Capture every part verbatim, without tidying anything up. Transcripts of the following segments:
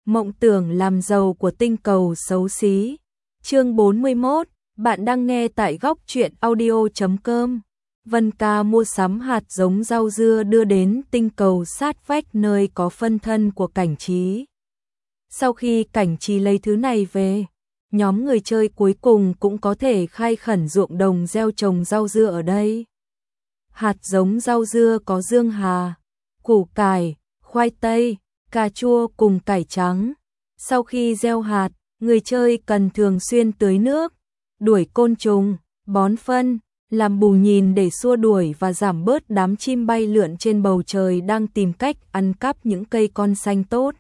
Mộng tưởng làm giàu của tinh cầu xấu xí. Chương bốn mươi mốt, bạn đang nghe tại góc truyện audio chấm com. Vân Ca mua sắm hạt giống rau dưa đưa đến tinh cầu sát vách nơi có phân thân của Cảnh Trí. Sau khi Cảnh Trí lấy thứ này về, nhóm người chơi cuối cùng cũng có thể khai khẩn ruộng đồng gieo trồng rau dưa ở đây. Hạt giống rau dưa có dương hà, củ cải, khoai tây, cà chua cùng cải trắng. Sau khi gieo hạt, người chơi cần thường xuyên tưới nước, đuổi côn trùng, bón phân, làm bù nhìn để xua đuổi và giảm bớt đám chim bay lượn trên bầu trời đang tìm cách ăn cắp những cây con xanh tốt.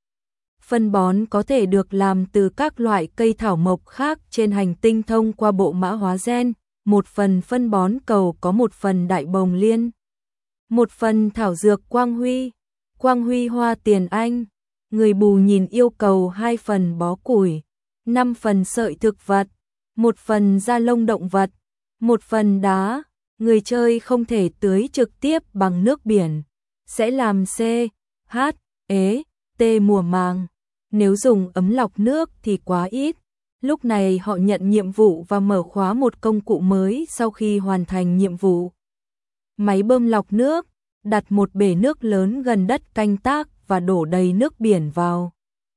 Phân bón có thể được làm từ các loại cây thảo mộc khác trên hành tinh thông qua bộ mã hóa gen. Một phần phân bón cầu có một phần đại bồng liên, một phần thảo dược quang huy, quang huy hoa tiền anh. Người bù nhìn yêu cầu hai phần bó củi, năm phần sợi thực vật, một phần da lông động vật, một phần đá. Người chơi không thể tưới trực tiếp bằng nước biển, sẽ làm C, H, E, T mùa màng. Nếu dùng ấm lọc nước thì quá ít. Lúc này họ nhận nhiệm vụ và mở khóa một công cụ mới sau khi hoàn thành nhiệm vụ. Máy bơm lọc nước, đặt một bể nước lớn gần đất canh tác và đổ đầy nước biển vào.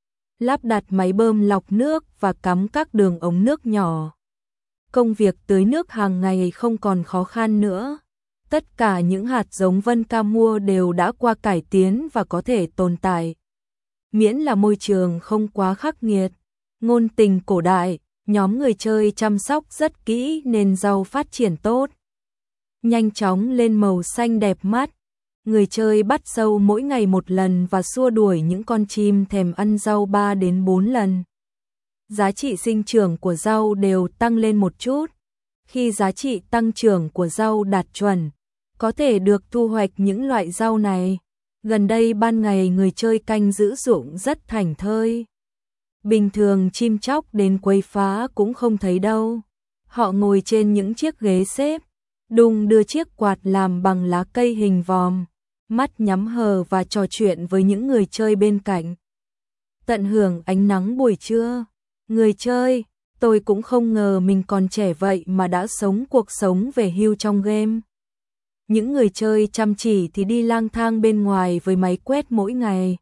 Lắp đặt máy bơm lọc nước và cắm các đường ống nước nhỏ. Công việc tưới nước hàng ngày không còn khó khăn nữa. Tất cả những hạt giống Vân Ca mua đều đã qua cải tiến và có thể tồn tại. Miễn là môi trường không quá khắc nghiệt. Ngôn tình cổ đại, nhóm người chơi chăm sóc rất kỹ nên rau phát triển tốt. Nhanh chóng lên màu xanh đẹp mắt. Người chơi bắt sâu mỗi ngày một lần và xua đuổi những con chim thèm ăn rau ba đến bốn lần. Giá trị sinh trưởng của rau đều tăng lên một chút. Khi giá trị tăng trưởng của rau đạt chuẩn, có thể được thu hoạch những loại rau này. Gần đây ban ngày người chơi canh giữ ruộng rất thảnh thơi. Bình thường chim chóc đến quấy phá cũng không thấy đâu. Họ ngồi trên những chiếc ghế xếp, đung đưa chiếc quạt làm bằng lá cây hình vòm, mắt nhắm hờ và trò chuyện với những người chơi bên cạnh. Tận hưởng ánh nắng buổi trưa. Người chơi, tôi cũng không ngờ mình còn trẻ vậy mà đã sống cuộc sống về hưu trong game. Những người chơi chăm chỉ thì đi lang thang bên ngoài với máy quét mỗi ngày.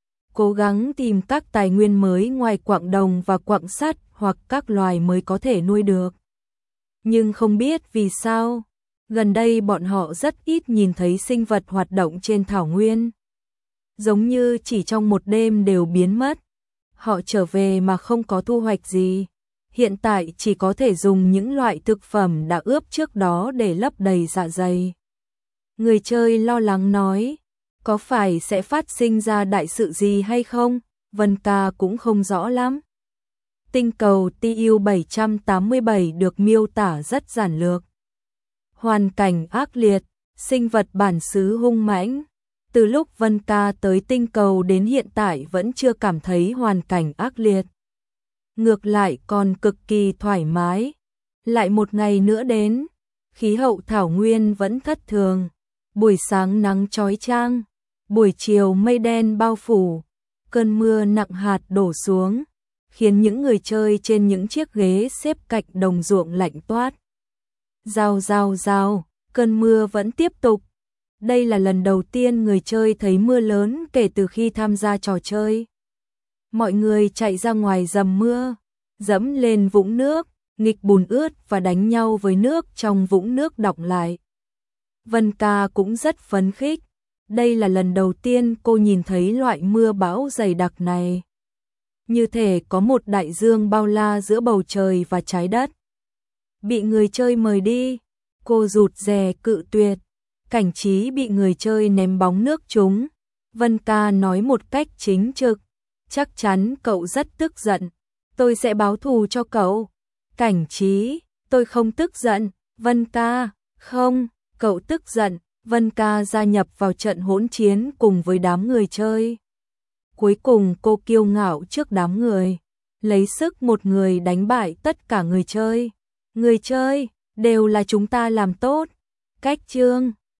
Cố gắng tìm các tài nguyên mới ngoài quặng đồng và quặng sắt hoặc các loài mới có thể nuôi được. Nhưng không biết vì sao, gần đây bọn họ rất ít nhìn thấy sinh vật hoạt động trên thảo nguyên. Giống như chỉ trong một đêm đều biến mất. Họ trở về mà không có thu hoạch gì. Hiện tại chỉ có thể dùng những loại thực phẩm đã ướp trước đó để lấp đầy dạ dày. Người chơi lo lắng nói, có phải sẽ phát sinh ra đại sự gì hay không? Vân Ca cũng không rõ lắm. Tinh cầu T U bảy trăm tám mươi bảy được miêu tả rất giản lược. Hoàn cảnh ác liệt, sinh vật bản xứ hung mãnh. Từ lúc Vân Ca tới tinh cầu đến hiện tại vẫn chưa cảm thấy hoàn cảnh ác liệt. Ngược lại còn cực kỳ thoải mái. Lại một ngày nữa đến, khí hậu thảo nguyên vẫn thất thường. Buổi sáng nắng chói chang, buổi chiều mây đen bao phủ, cơn mưa nặng hạt đổ xuống, khiến những người chơi trên những chiếc ghế xếp cạnh đồng ruộng lạnh toát. Rào rào rào, cơn mưa vẫn tiếp tục. Đây là lần đầu tiên người chơi thấy mưa lớn kể từ khi tham gia trò chơi. Mọi người chạy ra ngoài dầm mưa, dẫm lên vũng nước, nghịch bùn ướt và đánh nhau với nước trong vũng nước đọng lại. Vân Ca cũng rất phấn khích. Đây là lần đầu tiên cô nhìn thấy loại mưa bão dày đặc này. Như thể có một đại dương bao la giữa bầu trời và trái đất. Bị người chơi mời đi, cô rụt rè cự tuyệt. Cảnh Trí bị người chơi ném bóng nước trúng. Vân Ca nói một cách chính trực, chắc chắn cậu rất tức giận. Tôi sẽ báo thù cho cậu. Cảnh Trí, tôi không tức giận. Vân Ca, không, cậu tức giận. Vân Ca gia nhập vào trận hỗn chiến cùng với đám người chơi. Cuối cùng cô kiêu ngạo trước đám người, lấy sức một người đánh bại tất cả người chơi. Người chơi, đều là chúng ta làm tốt. Cách chương